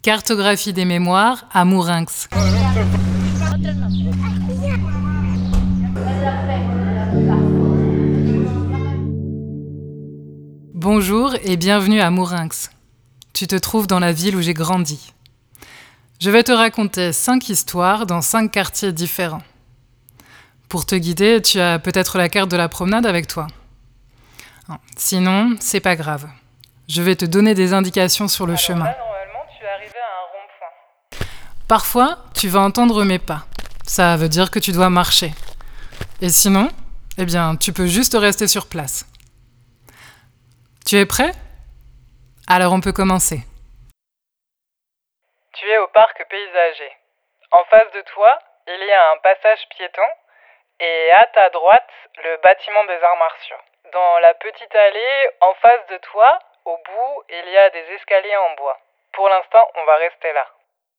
Cartographie des mémoires à Mourinx. Bonjour et bienvenue à Mourinx. Tu te trouves dans la ville où j'ai grandi. Je vais te raconter 5 histoires dans 5 quartiers différents. Pour te guider, tu as peut-être la carte de la promenade avec toi. Sinon, c'est pas grave. Je vais te donner des indications sur le chemin. Là, normalement, tu es arrivé à un rond-point. Parfois, tu vas entendre mes pas. Ça veut dire que tu dois marcher. Et sinon, tu peux juste rester sur place. Tu es prêt ? Alors on peut commencer. Tu es au parc paysager. En face de toi, il y a un passage piéton et à ta droite, le bâtiment des arts martiaux. Dans la petite allée, en face de toi, au bout, il y a des escaliers en bois. Pour l'instant, on va rester là.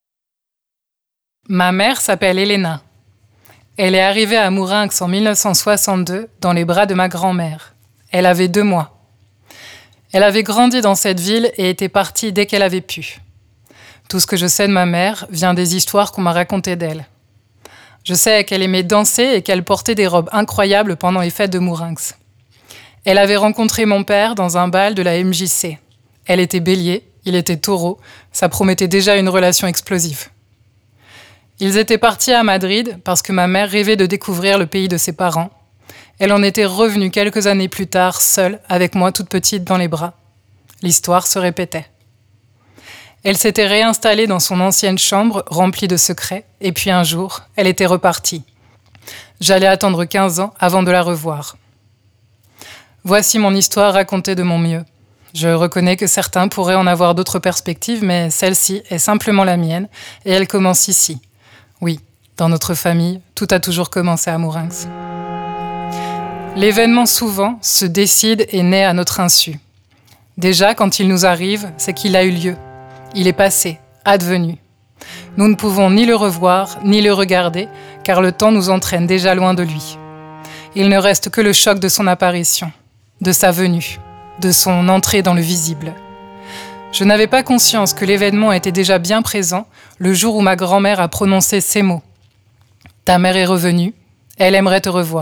Ma mère s'appelle Elena. Elle est arrivée à Mourinx en 1962 dans les bras de ma grand-mère. Elle avait 2 mois. Elle avait grandi dans cette ville et était partie dès qu'elle avait pu. Tout ce que je sais de ma mère vient des histoires qu'on m'a racontées d'elle. Je sais qu'elle aimait danser et qu'elle portait des robes incroyables pendant les fêtes de Mourinx. Elle avait rencontré mon père dans un bal de la MJC. Elle était bélier, il était taureau, ça promettait déjà une relation explosive. Ils étaient partis à Madrid parce que ma mère rêvait de découvrir le pays de ses parents. Elle en était revenue quelques années plus tard, seule, avec moi toute petite dans les bras. L'histoire se répétait. Elle s'était réinstallée dans son ancienne chambre, remplie de secrets, et puis un jour, elle était repartie. J'allais attendre 15 ans avant de la revoir. Voici mon histoire racontée de mon mieux. Je reconnais que certains pourraient en avoir d'autres perspectives, mais celle-ci est simplement la mienne, et elle commence ici. Oui, dans notre famille, tout a toujours commencé à Mourinx. L'événement souvent se décide et naît à notre insu. Déjà, quand il nous arrive, c'est qu'il a eu lieu. Il est passé, advenu. Nous ne pouvons ni le revoir, ni le regarder, car le temps nous entraîne déjà loin de lui. Il ne reste que le choc de son apparition, de sa venue, de son entrée dans le visible. Je n'avais pas conscience que l'événement était déjà bien présent le jour où ma grand-mère a prononcé ces mots. « Ta mère est revenue, elle aimerait te revoir. »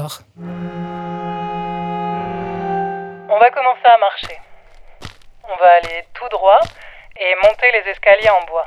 On va commencer à marcher. On va aller tout droit et monter les escaliers en bois.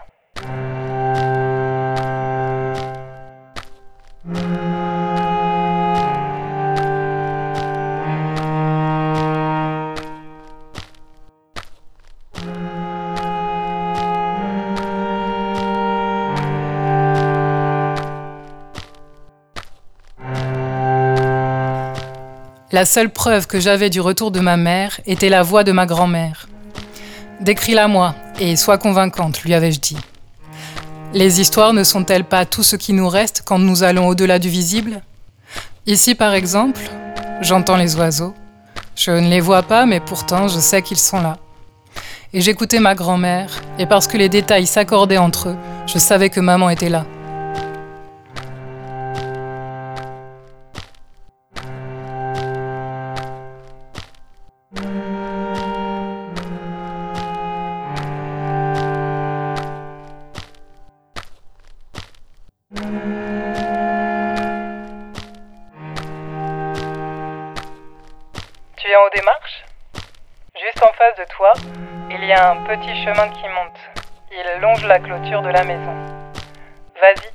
La seule preuve que j'avais du retour de ma mère était la voix de ma grand-mère. « Décris-la-moi et sois convaincante », lui avais-je dit. Les histoires ne sont-elles pas tout ce qui nous reste quand nous allons au-delà du visible ? Ici, par exemple, j'entends les oiseaux. Je ne les vois pas, mais pourtant, je sais qu'ils sont là. Et j'écoutais ma grand-mère, et parce que les détails s'accordaient entre eux, je savais que maman était là. Tu es en haut des marches ? Juste en face de toi, il y a un petit chemin qui monte. Il longe la clôture de la maison. Vas-y.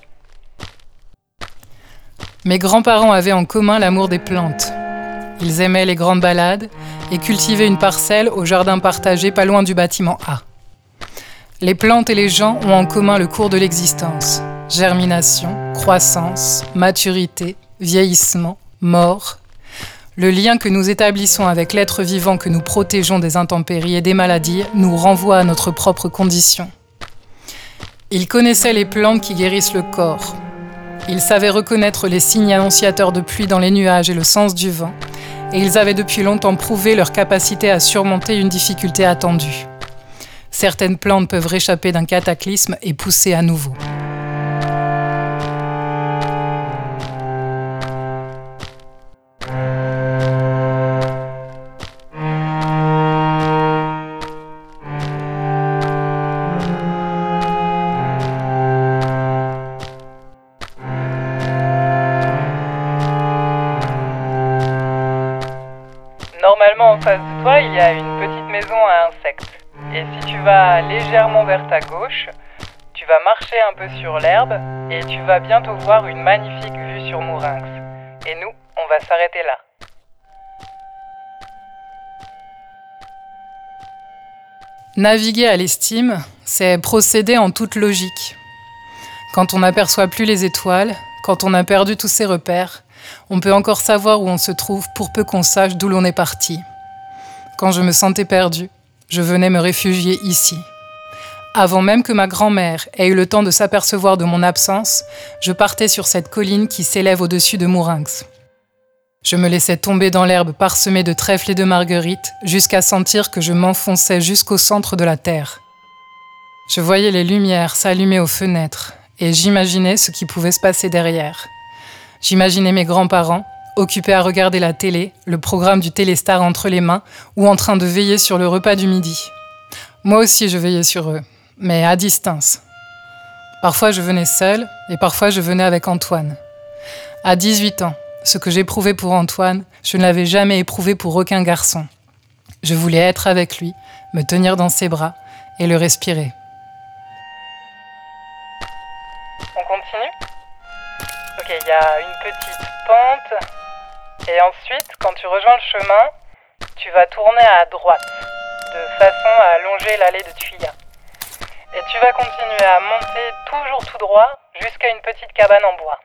Mes grands-parents avaient en commun l'amour des plantes. Ils aimaient les grandes balades et cultivaient une parcelle au jardin partagé pas loin du bâtiment A. Les plantes et les gens ont en commun le cours de l'existence. Germination, croissance, maturité, vieillissement, mort. Le lien que nous établissons avec l'être vivant que nous protégeons des intempéries et des maladies nous renvoie à notre propre condition. Ils connaissaient les plantes qui guérissent le corps. Ils savaient reconnaître les signes annonciateurs de pluie dans les nuages et le sens du vent, et ils avaient depuis longtemps prouvé leur capacité à surmonter une difficulté attendue. Certaines plantes peuvent réchapper d'un cataclysme et pousser à nouveau. Justement en face de toi, il y a une petite maison à insectes. Et si tu vas légèrement vers ta gauche, tu vas marcher un peu sur l'herbe et tu vas bientôt voir une magnifique vue sur Mourinx. Et nous, on va s'arrêter là. Naviguer à l'estime, c'est procéder en toute logique. Quand on n'aperçoit plus les étoiles, quand on a perdu tous ses repères, on peut encore savoir où on se trouve pour peu qu'on sache d'où l'on est parti. Quand je me sentais perdue, je venais me réfugier ici. Avant même que ma grand-mère ait eu le temps de s'apercevoir de mon absence, je partais sur cette colline qui s'élève au-dessus de Mourinx. Je me laissais tomber dans l'herbe parsemée de trèfles et de marguerites jusqu'à sentir que je m'enfonçais jusqu'au centre de la terre. Je voyais les lumières s'allumer aux fenêtres et j'imaginais ce qui pouvait se passer derrière. J'imaginais mes grands-parents, occupés à regarder la télé, le programme du Téléstar entre les mains ou en train de veiller sur le repas du midi. Moi aussi je veillais sur eux, mais à distance. Parfois je venais seule et parfois je venais avec Antoine. À 18 ans, ce que j'éprouvais pour Antoine, je ne l'avais jamais éprouvé pour aucun garçon. Je voulais être avec lui, me tenir dans ses bras et le respirer. On continue ? Ok, il y a une petite pente. Et ensuite, quand tu rejoins le chemin, tu vas tourner à droite, de façon à longer l'allée de Thuya. Et tu vas continuer à monter toujours tout droit jusqu'à une petite cabane en bois.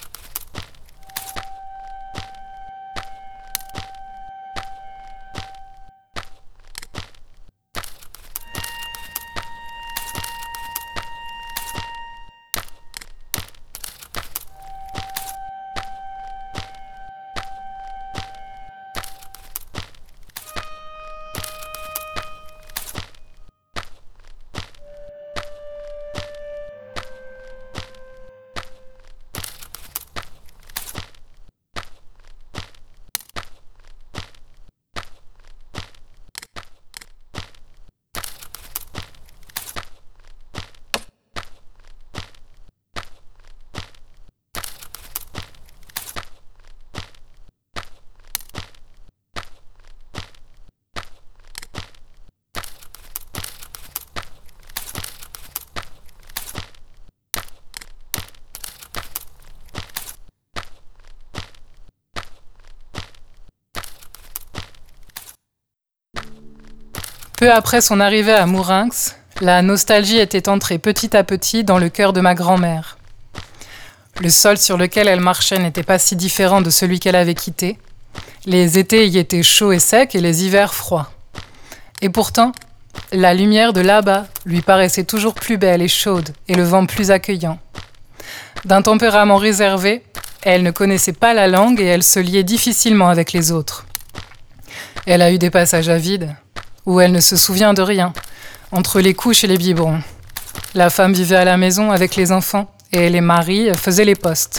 Peu après son arrivée à Mourinx, la nostalgie était entrée petit à petit dans le cœur de ma grand-mère. Le sol sur lequel elle marchait n'était pas si différent de celui qu'elle avait quitté. Les étés y étaient chauds et secs et les hivers froids. Et pourtant, la lumière de là-bas lui paraissait toujours plus belle et chaude et le vent plus accueillant. D'un tempérament réservé, elle ne connaissait pas la langue et elle se liait difficilement avec les autres. Elle a eu des passages à vide, où elle ne se souvient de rien, entre les couches et les biberons. La femme vivait à la maison avec les enfants et les maris faisaient les postes.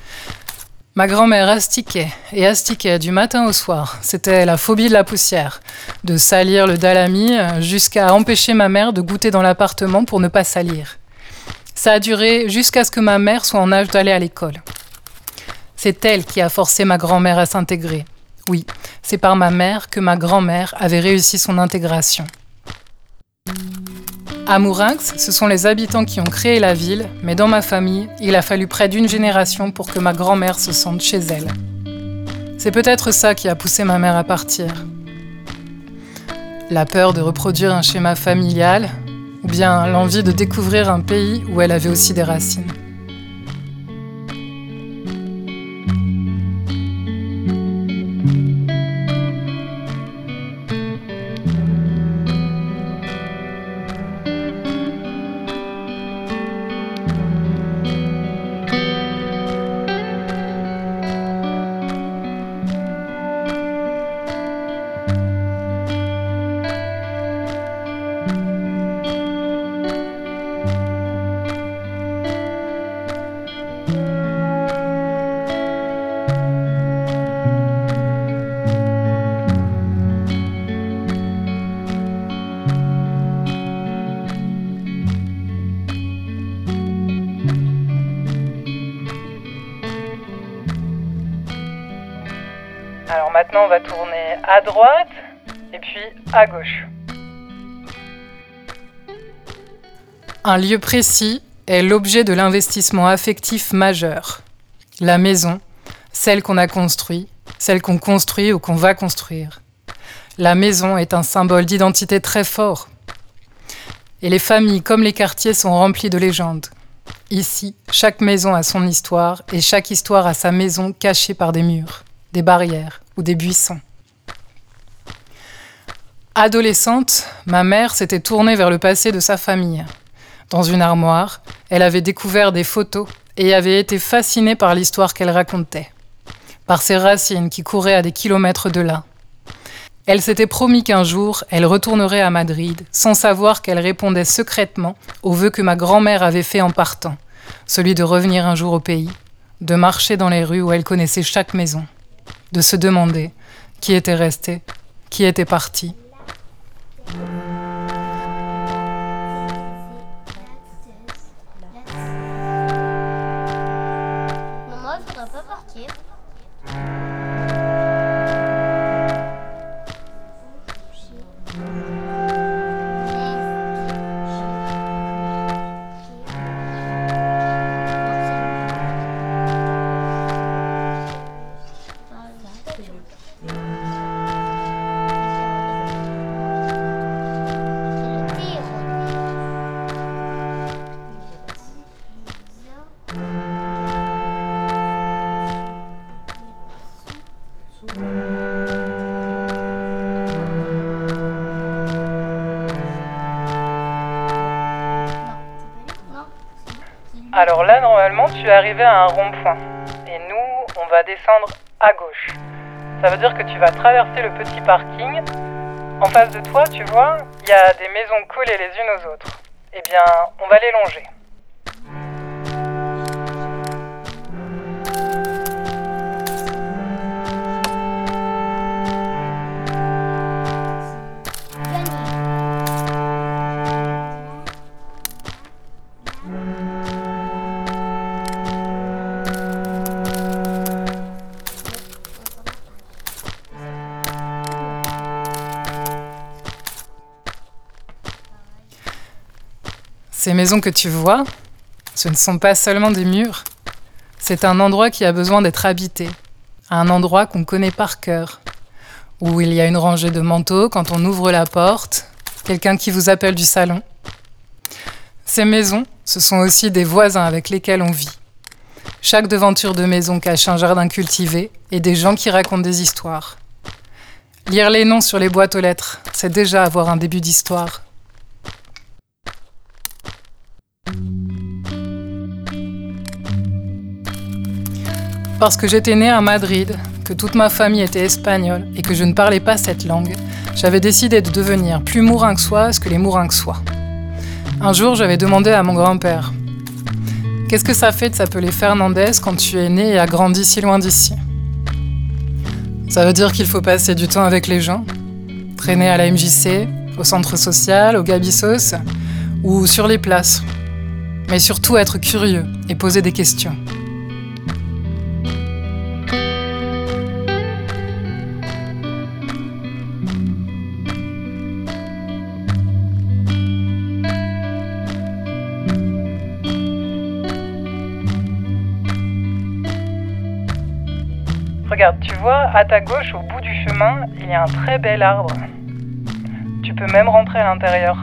Ma grand-mère astiquait du matin au soir. C'était la phobie de la poussière, de salir le dalami jusqu'à empêcher ma mère de goûter dans l'appartement pour ne pas salir. Ça a duré jusqu'à ce que ma mère soit en âge d'aller à l'école. C'est elle qui a forcé ma grand-mère à s'intégrer. Oui, c'est par ma mère que ma grand-mère avait réussi son intégration. À Mourinx, ce sont les habitants qui ont créé la ville, mais dans ma famille, il a fallu près d'une génération pour que ma grand-mère se sente chez elle. C'est peut-être ça qui a poussé ma mère à partir. La peur de reproduire un schéma familial, ou bien l'envie de découvrir un pays où elle avait aussi des racines. Alors maintenant, on va tourner à droite et puis à gauche. Un lieu précis est l'objet de l'investissement affectif majeur. La maison, celle qu'on a construite, celle qu'on construit ou qu'on va construire. La maison est un symbole d'identité très fort. Et les familles comme les quartiers sont remplies de légendes. Ici, chaque maison a son histoire et chaque histoire a sa maison cachée par des murs, des barrières ou des buissons. Adolescente, ma mère s'était tournée vers le passé de sa famille. Dans une armoire, elle avait découvert des photos et avait été fascinée par l'histoire qu'elle racontait, par ses racines qui couraient à des kilomètres de là. Elle s'était promis qu'un jour, elle retournerait à Madrid, sans savoir qu'elle répondait secrètement au vœu que ma grand-mère avait fait en partant, celui de revenir un jour au pays, de marcher dans les rues où elle connaissait chaque maison, de se demander qui était resté, qui était parti. Maman, il faudra pas partir. Alors là, normalement, tu es arrivé à un rond-point. Et nous, on va descendre à gauche. Ça veut dire que tu vas traverser le petit parking. En face de toi, tu vois, il y a des maisons collées les unes aux autres. Eh bien, on va les longer. Ces maisons que tu vois, ce ne sont pas seulement des murs. C'est un endroit qui a besoin d'être habité. Un endroit qu'on connaît par cœur. Où il y a une rangée de manteaux quand on ouvre la porte. Quelqu'un qui vous appelle du salon. Ces maisons, ce sont aussi des voisins avec lesquels on vit. Chaque devanture de maison cache un jardin cultivé et des gens qui racontent des histoires. Lire les noms sur les boîtes aux lettres, c'est déjà avoir un début d'histoire. Parce que j'étais née à Madrid, que toute ma famille était espagnole et que je ne parlais pas cette langue, j'avais décidé de devenir plus mourinxoise que les mourinxois. Un jour, j'avais demandé à mon grand-père « Qu'est-ce que ça fait de s'appeler Fernandez quand tu es né et as grandi si loin d'ici ?» Ça veut dire qu'il faut passer du temps avec les gens, traîner à la MJC, au centre social, au Gabissos ou sur les places. Mais surtout être curieux et poser des questions. Regarde, tu vois, à ta gauche, au bout du chemin, il y a un très bel arbre. Tu peux même rentrer à l'intérieur.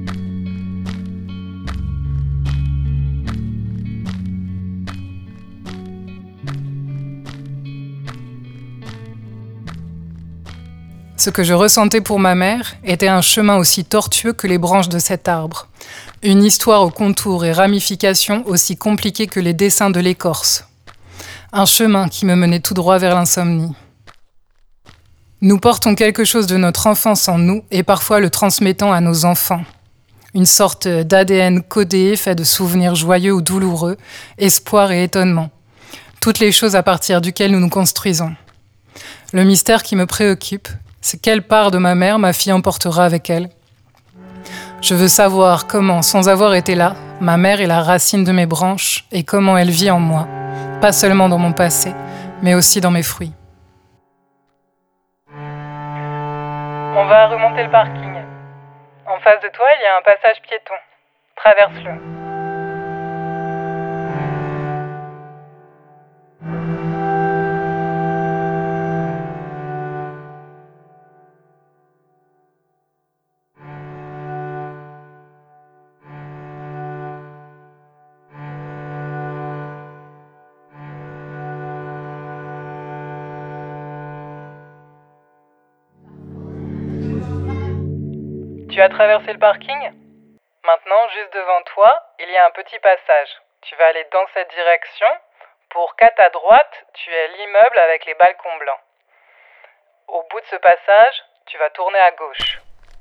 Ce que je ressentais pour ma mère était un chemin aussi tortueux que les branches de cet arbre. Une histoire aux contours et ramifications aussi compliquées que les dessins de l'écorce. Un chemin qui me menait tout droit vers l'insomnie. Nous portons quelque chose de notre enfance en nous et parfois le transmettons à nos enfants. Une sorte d'ADN codé fait de souvenirs joyeux ou douloureux, espoir et étonnement. Toutes les choses à partir duquel nous nous construisons. Le mystère qui me préoccupe, c'est quelle part de ma mère ma fille emportera avec elle. Je veux savoir comment, sans avoir été là, ma mère est la racine de mes branches et comment elle vit en moi. Pas seulement dans mon passé, mais aussi dans mes fruits. On va remonter le parking. En face de toi, il y a un passage piéton. Traverse-le. Tu as traversé le parking ? Maintenant, juste devant toi, il y a un petit passage. Tu vas aller dans cette direction. Pour qu'à ta droite, tu aies l'immeuble avec les balcons blancs. Au bout de ce passage, tu vas tourner à gauche.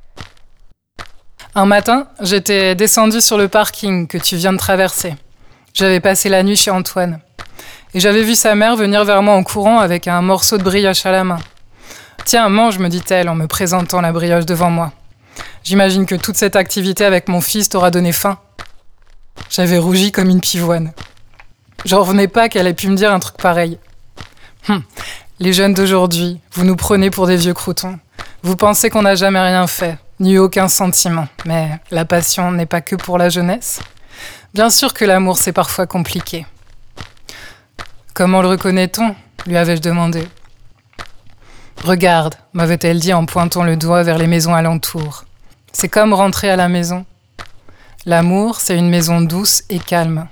Un matin, j'étais descendue sur le parking que tu viens de traverser. J'avais passé la nuit chez Antoine. Et j'avais vu sa mère venir vers moi en courant avec un morceau de brioche à la main. « Tiens, mange », me dit-elle en me présentant la brioche devant moi. J'imagine que toute cette activité avec mon fils t'aura donné faim. J'avais rougi comme une pivoine. J'en revenais pas qu'elle ait pu me dire un truc pareil. Les jeunes d'aujourd'hui, vous nous prenez pour des vieux croutons. Vous pensez qu'on n'a jamais rien fait, ni eu aucun sentiment. Mais la passion n'est pas que pour la jeunesse. Bien sûr que l'amour, c'est parfois compliqué. Comment le reconnaît-on ? Lui avais-je demandé. Regarde, m'avait-elle dit en pointant le doigt vers les maisons alentours. C'est comme rentrer à la maison. L'amour, c'est une maison douce et calme.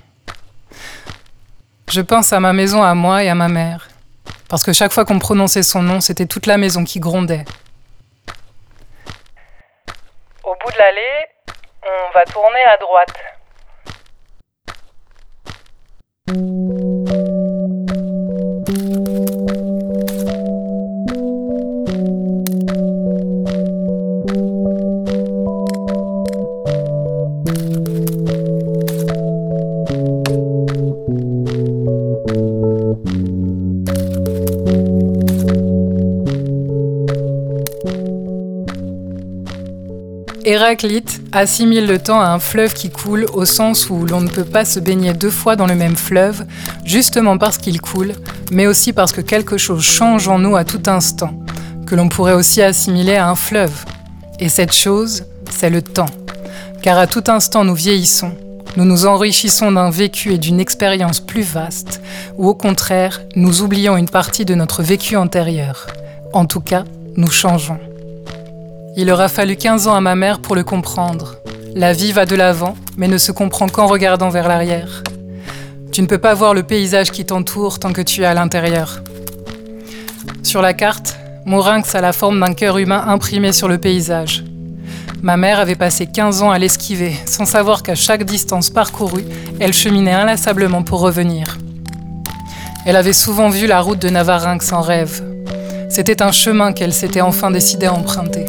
Je pense à ma maison, à moi et à ma mère. Parce que chaque fois qu'on prononçait son nom, c'était toute la maison qui grondait. Au bout de l'allée, on va tourner à droite. Héraclite assimile le temps à un fleuve qui coule au sens où l'on ne peut pas se baigner 2 fois dans le même fleuve, justement parce qu'il coule, mais aussi parce que quelque chose change en nous à tout instant, que l'on pourrait aussi assimiler à un fleuve. Et cette chose, c'est le temps. Car à tout instant nous vieillissons, nous nous enrichissons d'un vécu et d'une expérience plus vaste, ou au contraire, nous oublions une partie de notre vécu antérieur. En tout cas, nous changeons. Il aura fallu 15 ans à ma mère pour le comprendre. La vie va de l'avant, mais ne se comprend qu'en regardant vers l'arrière. Tu ne peux pas voir le paysage qui t'entoure tant que tu es à l'intérieur. Sur la carte, Mourinx a la forme d'un cœur humain imprimé sur le paysage. Ma mère avait passé 15 ans à l'esquiver, sans savoir qu'à chaque distance parcourue, elle cheminait inlassablement pour revenir. Elle avait souvent vu la route de Navarinx en rêve. C'était un chemin qu'elle s'était enfin décidée à emprunter.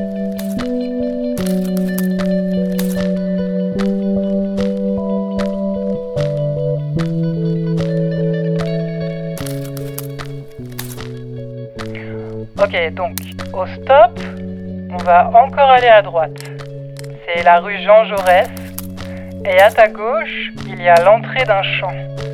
Ok, donc, au stop, on va encore aller à droite. C'est la rue Jean Jaurès. Et à ta gauche, il y a l'entrée d'un champ.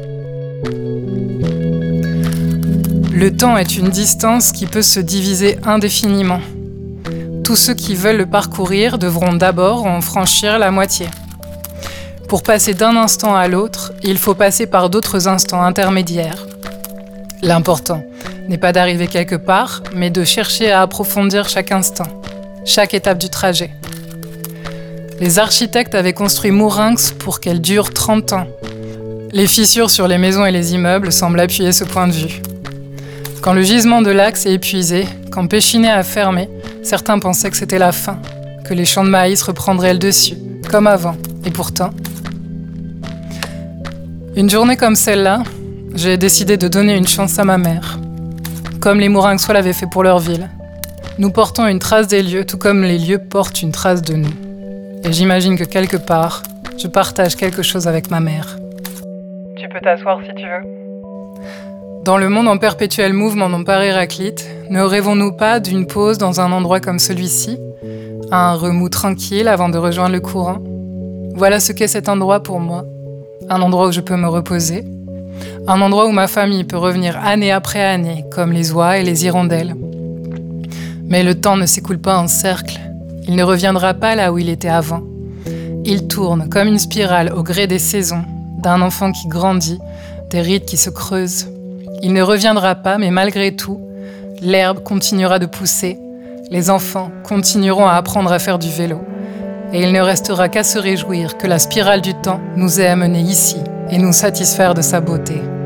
Le temps est une distance qui peut se diviser indéfiniment. Tous ceux qui veulent le parcourir devront d'abord en franchir la moitié. Pour passer d'un instant à l'autre, il faut passer par d'autres instants intermédiaires. L'important n'est pas d'arriver quelque part, mais de chercher à approfondir chaque instant, chaque étape du trajet. Les architectes avaient construit Mourinx pour qu'elle dure 30 ans. Les fissures sur les maisons et les immeubles semblent appuyer ce point de vue. Quand le gisement de lac s'est épuisé, quand Péchinet a fermé, certains pensaient que c'était la fin, que les champs de maïs reprendraient le dessus, comme avant. Et pourtant, une journée comme celle-là, j'ai décidé de donner une chance à ma mère. Comme les Mourinxois l'avaient fait pour leur ville. Nous portons une trace des lieux, tout comme les lieux portent une trace de nous. Et j'imagine que quelque part, je partage quelque chose avec ma mère. Tu peux t'asseoir si tu veux. Dans le monde en perpétuel mouvement non par Héraclite, ne rêvons-nous pas d'une pause dans un endroit comme celui-ci, un remous tranquille avant de rejoindre le courant? Voilà ce qu'est cet endroit pour moi. Un endroit où je peux me reposer. Un endroit où ma famille peut revenir année après année, comme les oies et les hirondelles. Mais le temps ne s'écoule pas en cercle. Il ne reviendra pas là où il était avant. Il tourne comme une spirale au gré des saisons, d'un enfant qui grandit, des rides qui se creusent. Il ne reviendra pas, mais malgré tout, l'herbe continuera de pousser, les enfants continueront à apprendre à faire du vélo. Et il ne restera qu'à se réjouir que la spirale du temps nous ait amenés ici et nous satisfaire de sa beauté.